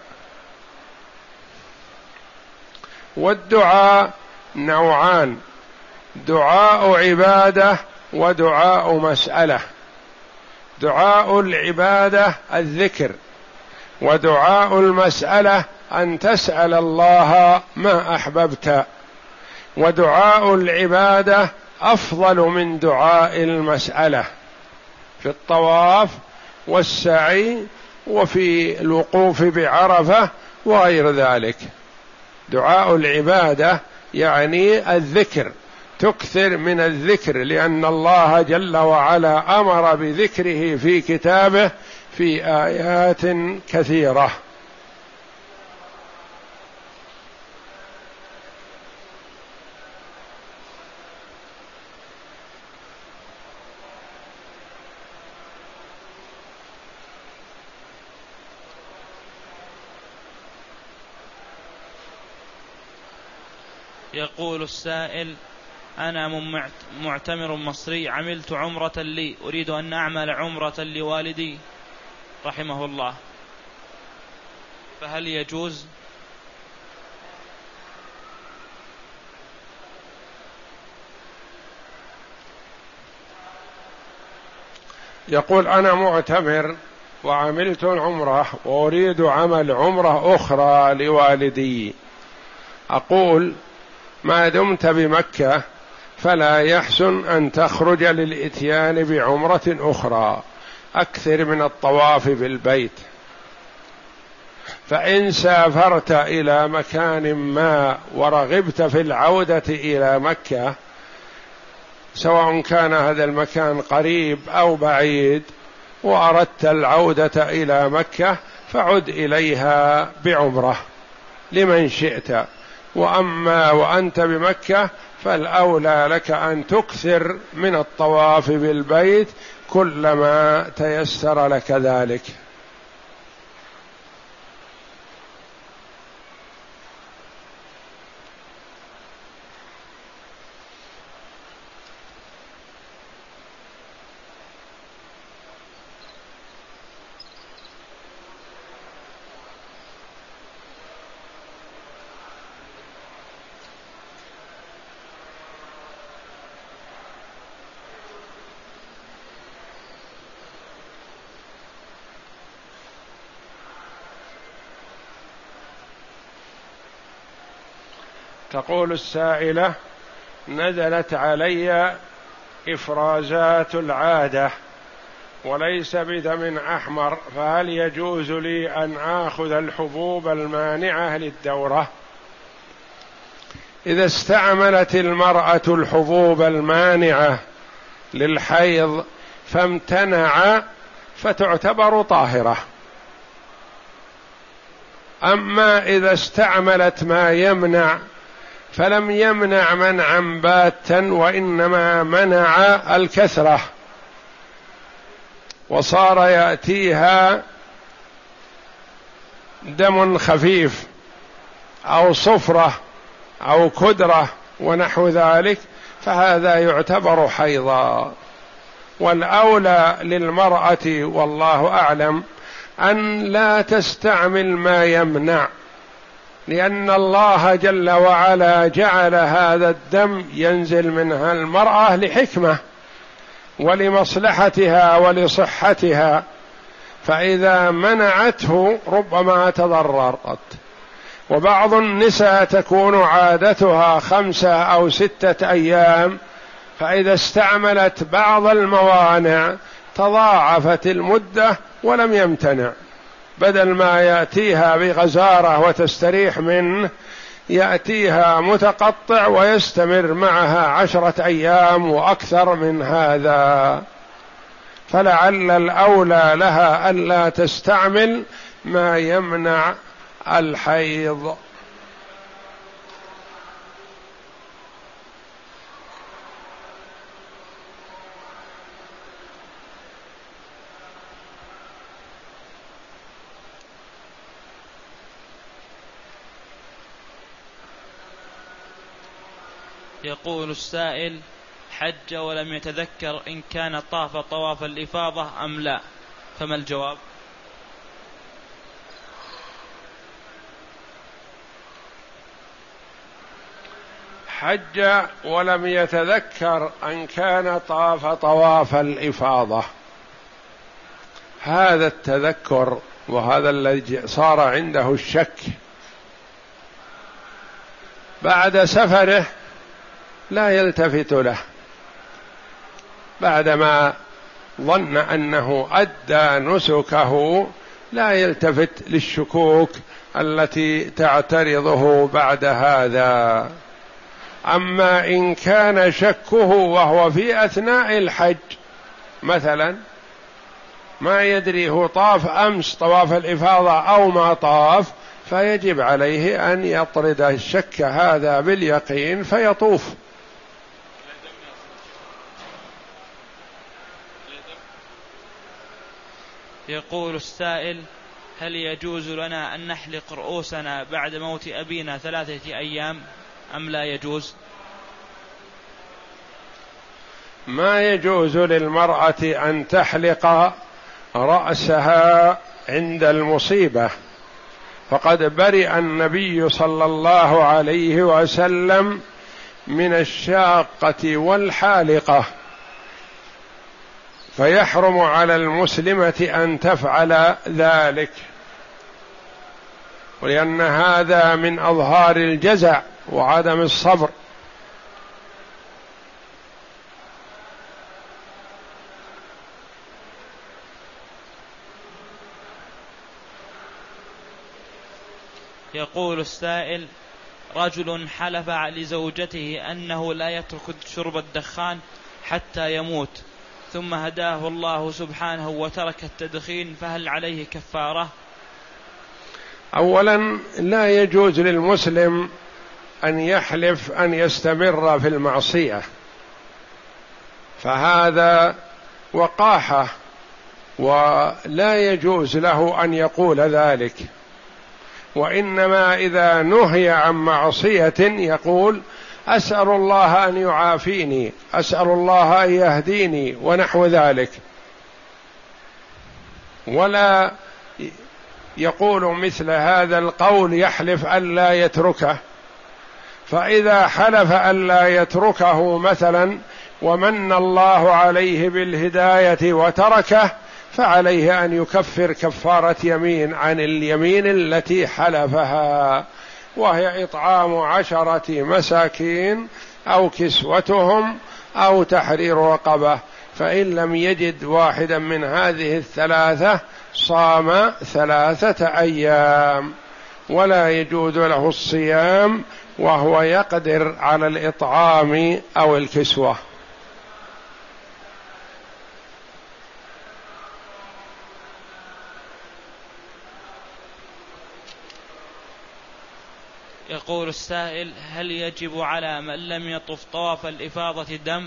والدعاء نوعان: دعاء عبادة ودعاء مسألة. دعاء العبادة الذكر، ودعاء المسألة أن تسأل الله ما أحببت، ودعاء العبادة أفضل من دعاء المسألة في الطواف والسعي وفي الوقوف بعرفة وغير ذلك. دعاء العبادة يعني الذكر، تكثر من الذكر، لأن الله جل وعلا أمر بذكره في كتابه في آيات كثيرة. يقول السائل: أنا معتمر مصري، عملت عمرة لي، أريد أن أعمل عمرة لوالدي رحمه الله، فهل يجوز؟ يقول: أنا معتمر وعملت العمرة وأريد عمل عمرة أخرى لوالدي، أقول ما دمت بمكة فلا يحسن أن تخرج للإتيان بعمرة أخرى، أكثر من الطواف بالبيت. فإن سافرت إلى مكان ما ورغبت في العودة إلى مكة، سواء كان هذا المكان قريب أو بعيد، وأردت العودة إلى مكة، فعد إليها بعمرة لمن شئت. وأما وأنت بمكة فالأولى لك أن تكثر من الطواف بالبيت كلما تيسر لك ذلك. تقول السائلة: نزلت علي إفرازات العادة وليس بدم أحمر، فهل يجوز لي أن آخذ الحبوب المانعة للدورة؟ إذا استعملت المرأة الحبوب المانعة للحيض فامتنع فتعتبر طاهرة. أما إذا استعملت ما يمنع فلم يمنع منعا باتا، وإنما منع الكثرة، وصار يأتيها دم خفيف أو صفرة أو كدرة ونحو ذلك، فهذا يعتبر حيضا. والأولى للمرأة والله أعلم أن لا تستعمل ما يمنع، لأن الله جل وعلا جعل هذا الدم ينزل منها المرأة لحكمة ولمصلحتها ولصحتها، فإذا منعته ربما تضررت. وبعض النساء تكون عادتها خمسة أو ستة أيام، فإذا استعملت بعض الموانع تضاعفت المدة ولم يمتنع، بدل ما يأتيها بغزارة وتستريح منه يأتيها متقطع ويستمر معها عشرة أيام وأكثر من هذا. فلعل الأولى لها ألا تستعمل ما يمنع الحيض. يقول السائل: حج ولم يتذكر إن كان طاف طواف الإفاضة أم لا، فما الجواب؟ حج ولم يتذكر أن كان طاف طواف الإفاضة، هذا التذكر وهذا الذي صار عنده الشك بعد سفره لا يلتفت له، بعدما ظن أنه أدى نسكه لا يلتفت للشكوك التي تعترضه بعد هذا. أما إن كان شكه وهو في أثناء الحج مثلا ما يدري هو طاف أمس طواف الإفاضة أو ما طاف، فيجب عليه أن يطرد الشك هذا باليقين فيطوف. يقول السائل: هل يجوز لنا أن نحلق رؤوسنا بعد موت أبينا ثلاثة أيام أم لا يجوز؟ ما يجوز للمرأة أن تحلق رأسها عند المصيبة، فقد برئ النبي صلى الله عليه وسلم من الشاقة والحالقة، فيحرم على المسلمة أن تفعل ذلك، ولأن هذا من أظهار الجزع وعدم الصبر. يقول السائل: رجل حلف لزوجته أنه لا يترك شرب الدخان حتى يموت، ثم هداه الله سبحانه وترك التدخين، فهل عليه كفارة؟ أولا، لا يجوز للمسلم أن يحلف أن يستمر في المعصية، فهذا وقاحة، ولا يجوز له أن يقول ذلك. وإنما إذا نهي عن معصية يقول: أسأل الله أن يعافيني، أسأل الله أن يهديني، ونحو ذلك، ولا يقول مثل هذا القول يحلف ألا يتركه. فإذا حلف ألا يتركه مثلا ومن الله عليه بالهداية وتركه، فعليه أن يكفر كفارة يمين عن اليمين التي حلفها، وهي إطعام عشرة مساكين أو كسوتهم أو تحرير رقبة، فإن لم يجد واحدا من هذه الثلاثة صام ثلاثة أيام، ولا يجوز له الصيام وهو يقدر على الإطعام أو الكسوة. يقول السائل: هل يجب على من لم يطف طواف الإفاضة دم؟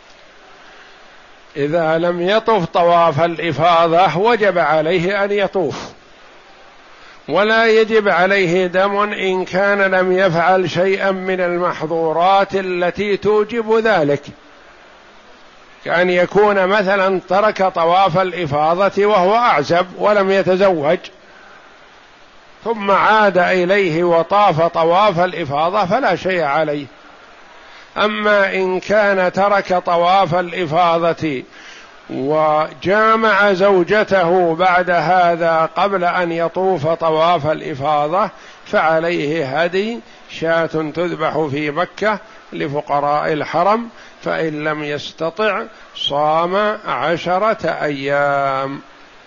إذا لم يطف طواف الإفاضة وجب عليه أن يطوف، ولا يجب عليه دم إن كان لم يفعل شيئا من المحظورات التي توجب ذلك، كأن يكون مثلا ترك طواف الإفاضة وهو أعزب ولم يتزوج، ثم عاد إليه وطاف طواف الإفاضة فلا شيء عليه. أما إن كان ترك طواف الإفاضة وجامع زوجته بعد هذا قبل أن يطوف طواف الإفاضة، فعليه هدي شاة تذبح في مكة لفقراء الحرم، فإن لم يستطع صام عشرة أيام.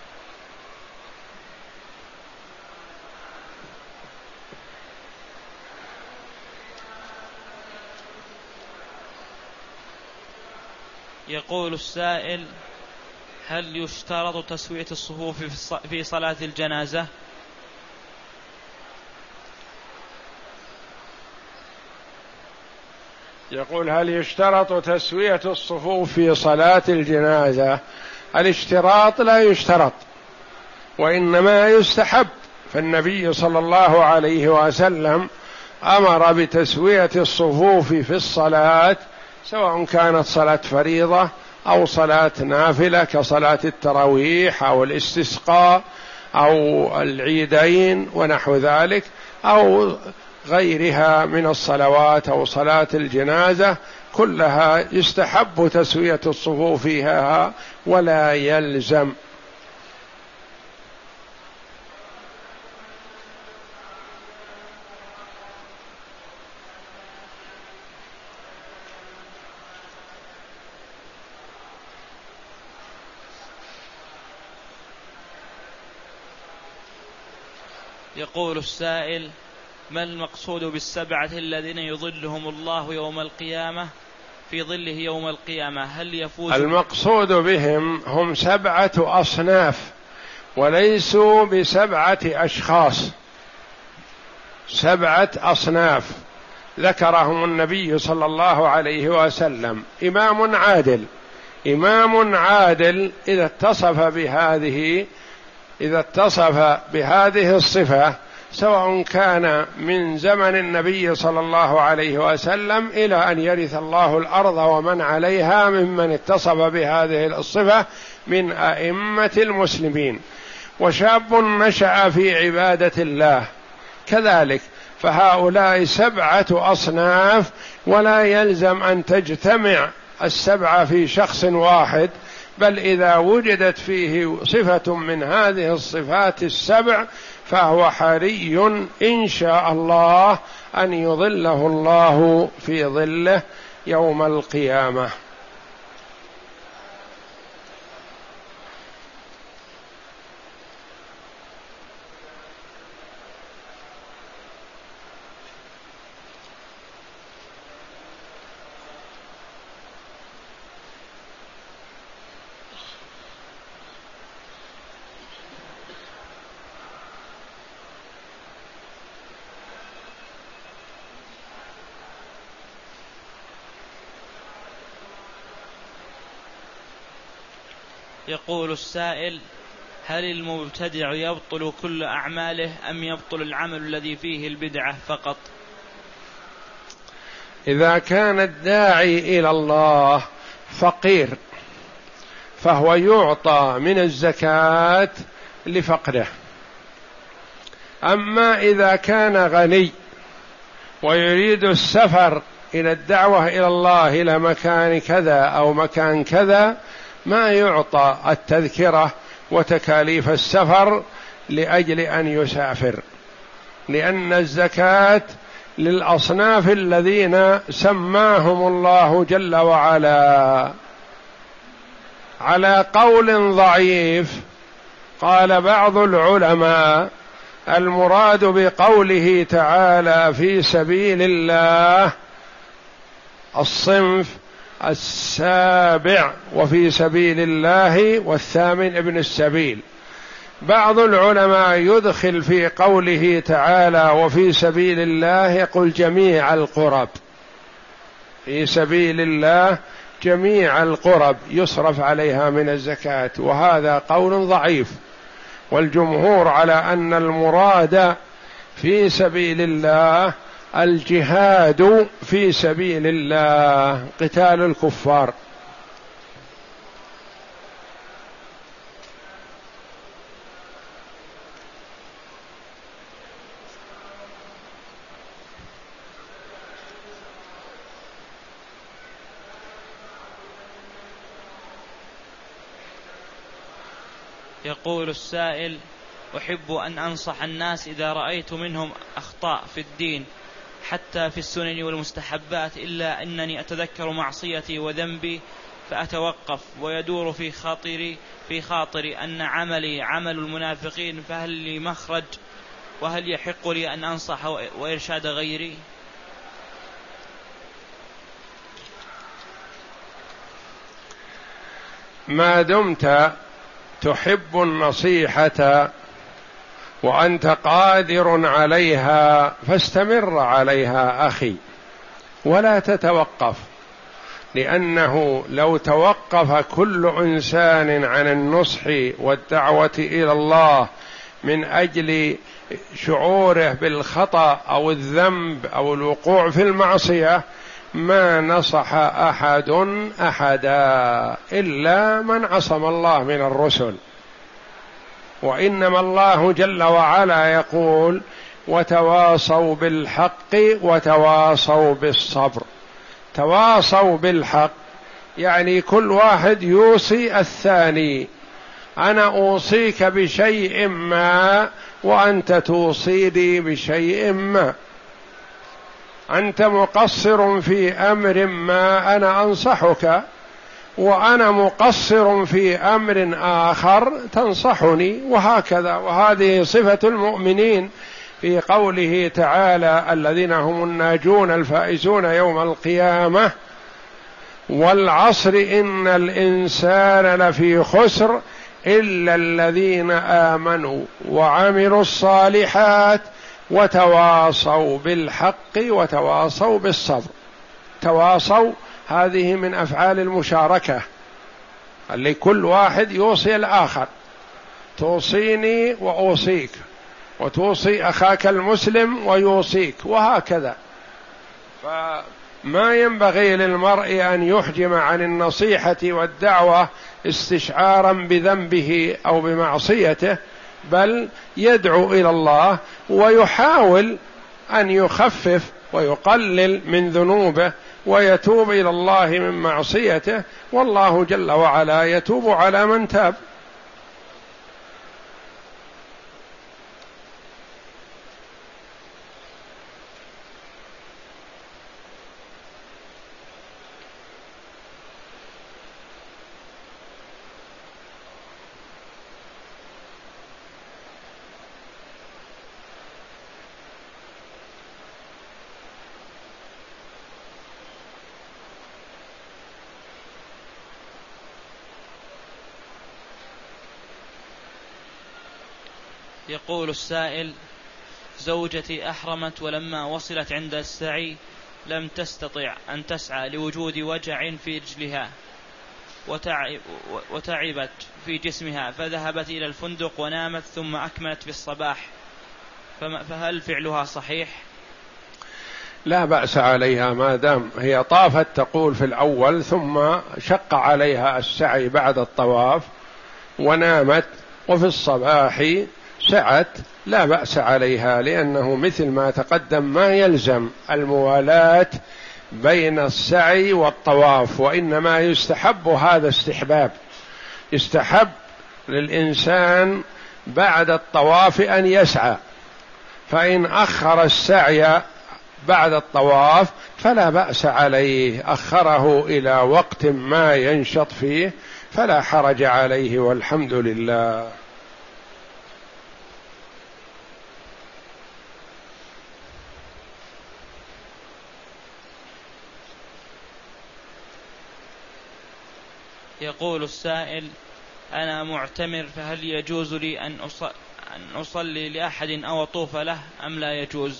يقول السائل: هل يشترط تسوية الصفوف في صلاة الجنازة؟ يقول: هل يشترط تسوية الصفوف في صلاة الجنازة؟ الاشتراط لا يشترط، وإنما يستحب، فالنبي صلى الله عليه وسلم أمر بتسوية الصفوف في الصلاة، سواء كانت صلاة فريضة أو صلاة نافلة كصلاة التراويح أو الاستسقاء أو العيدين ونحو ذلك، أو غيرها من الصلوات أو صلاة الجنازة، كلها يستحب تسوية الصفوف فيها ولا يلزم. يقول السائل: ما المقصود بالسبعة الذين يظلهم الله يوم القيامة في ظله يوم القيامة؟ هل يفوز؟ المقصود بهم هم سبعة أصناف، وليسوا بسبعة أشخاص، سبعة أصناف ذكرهم النبي صلى الله عليه وسلم. إمام عادل، إمام عادل إذا اتصف بهذه إذا اتصف بهذه الصفة، سواء كان من زمن النبي صلى الله عليه وسلم إلى أن يرث الله الأرض ومن عليها، ممن اتصف بهذه الصفة من أئمة المسلمين. وشاب نشأ في عبادة الله كذلك، فهؤلاء سبعة أصناف، ولا يلزم أن تجتمع السبعة في شخص واحد، بل إذا وجدت فيه صفة من هذه الصفات السبع فهو حري إن شاء الله أن يظله الله في ظله يوم القيامة. يقول السائل: هل المبتدع يبطل كل أعماله أم يبطل العمل الذي فيه البدعة فقط؟ إذا كان الداعي إلى الله فقير فهو يعطى من الزكاة لفقره، أما إذا كان غني ويريد السفر إلى الدعوة إلى الله إلى مكان كذا أو مكان كذا ما يعطى التذكرة وتكاليف السفر لأجل أن يسافر، لأن الزكاة للأصناف الذين سماهم الله جل وعلا. على قول ضعيف قال بعض العلماء: المراد بقوله تعالى في سبيل الله الصنف السابع وفي سبيل الله والثامن ابن السبيل. بعض العلماء يدخل في قوله تعالى وفي سبيل الله يقول جميع القرب، في سبيل الله جميع القرب يصرف عليها من الزكاة، وهذا قول ضعيف، والجمهور على أن المراد في سبيل الله الجهاد في سبيل الله، قتال الكفار. يقول السائل: أحب أن أنصح الناس إذا رأيت منهم أخطاء في الدين حتى في السنن والمستحبات، إلا أنني أتذكر معصيتي وذنبي فأتوقف، ويدور في خاطري في خاطري أن عملي عمل المنافقين، فهل لي مخرج؟ وهل يحق لي أن أنصح وإرشاد غيري؟ ما دمت تحب النصيحة وأنت قادر عليها فاستمر عليها أخي، ولا تتوقف، لأنه لو توقف كل إنسان عن النصح والدعوة إلى الله من أجل شعوره بالخطأ أو الذنب أو الوقوع في المعصية ما نصح أحد أحدا إلا من عصم الله من الرسل. وإنما الله جل وعلا يقول: وتواصوا بالحق وتواصوا بالصبر. تواصوا بالحق يعني كل واحد يوصي الثاني، أنا أوصيك بشيء ما وأنت توصيني بشيء ما، أنت مقصر في أمر ما أنا أنصحك، وأنا مقصر في أمر آخر تنصحني، وهكذا. وهذه صفة المؤمنين في قوله تعالى: الذين هم الناجون الفائزون يوم القيامة، والعصر إن الإنسان لفي خسر إلا الذين آمنوا وعملوا الصالحات وتواصوا بالحق وتواصوا بالصبر. تواصوا هذه من أفعال المشاركة، اللي كل واحد يوصي الآخر، توصيني وأوصيك، وتوصي أخاك المسلم ويوصيك، وهكذا. فما ينبغي للمرء أن يحجم عن النصيحة والدعوة استشعارا بذنبه أو بمعصيته، بل يدعو إلى الله ويحاول أن يخفف ويقلل من ذنوبه ويتوب إلى الله من معصيته، والله جل وعلا يتوب على من تاب. يقول السائل: زوجتي أحرمت ولما وصلت عند السعي لم تستطع أن تسعى لوجود وجع في رجلها وتعبت في جسمها، فذهبت إلى الفندق ونامت ثم أكملت في الصباح، فهل فعلها صحيح؟ لا بأس عليها ما دام هي طافت تقول في الأول ثم شق عليها السعي بعد الطواف ونامت وفي الصباح سعت، لا بأس عليها، لأنه مثل ما تقدم ما يلزم الموالاة بين السعي والطواف، وإنما يستحب هذا استحباب، يستحب للإنسان بعد الطواف أن يسعى، فإن أخر السعي بعد الطواف فلا بأس عليه، أخره إلى وقت ما ينشط فيه فلا حرج عليه، والحمد لله. يقول السائل: أنا معتمر، فهل يجوز لي أن أصلي لأحد أو أطوف له أم لا يجوز؟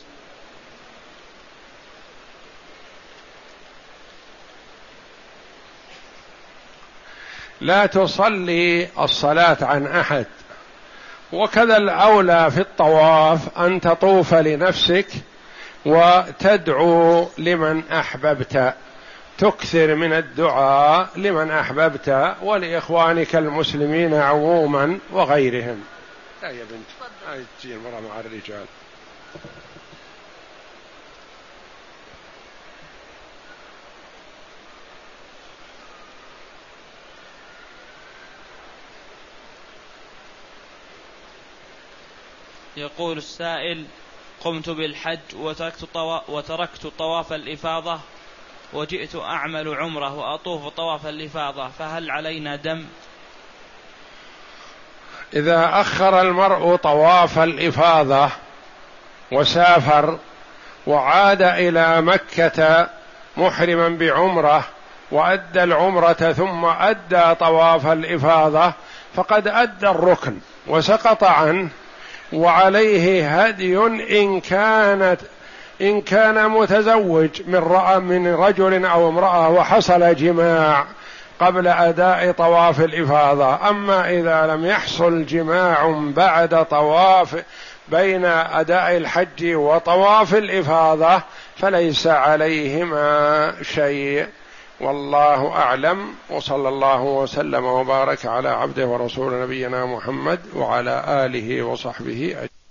لا تصلي الصلاة عن أحد، وكذا الأولى في الطواف أن تطوف لنفسك وتدعو لمن أحببت، تكثر من الدعاء لمن أحببت ولإخوانك المسلمين عموما وغيرهم. لا يا بنت، هاي تجي المرأة مع الرجال. يقول السائل: قمت بالحج وتركت, طوا... وتركت طواف الإفاضة وجئت أعمل عمره وأطوف طواف الإفاضة، فهل علينا دم؟ إذا أخر المرء طواف الإفاضة وسافر وعاد إلى مكة محرما بعمرة وأدى العمرة ثم أدى طواف الإفاضة فقد أدى الركن وسقط عنه، وعليه هدي إن كانت إن كان متزوج من رأى من رجل أو امرأة وحصل جماع قبل أداء طواف الإفاضة. أما إذا لم يحصل جماع بعد طواف بين أداء الحج وطواف الإفاضة فليس عليهما شيء، والله أعلم. وصلى الله وسلم وبارك على عبده ورسول نبينا محمد وعلى آله وصحبه أجمعين.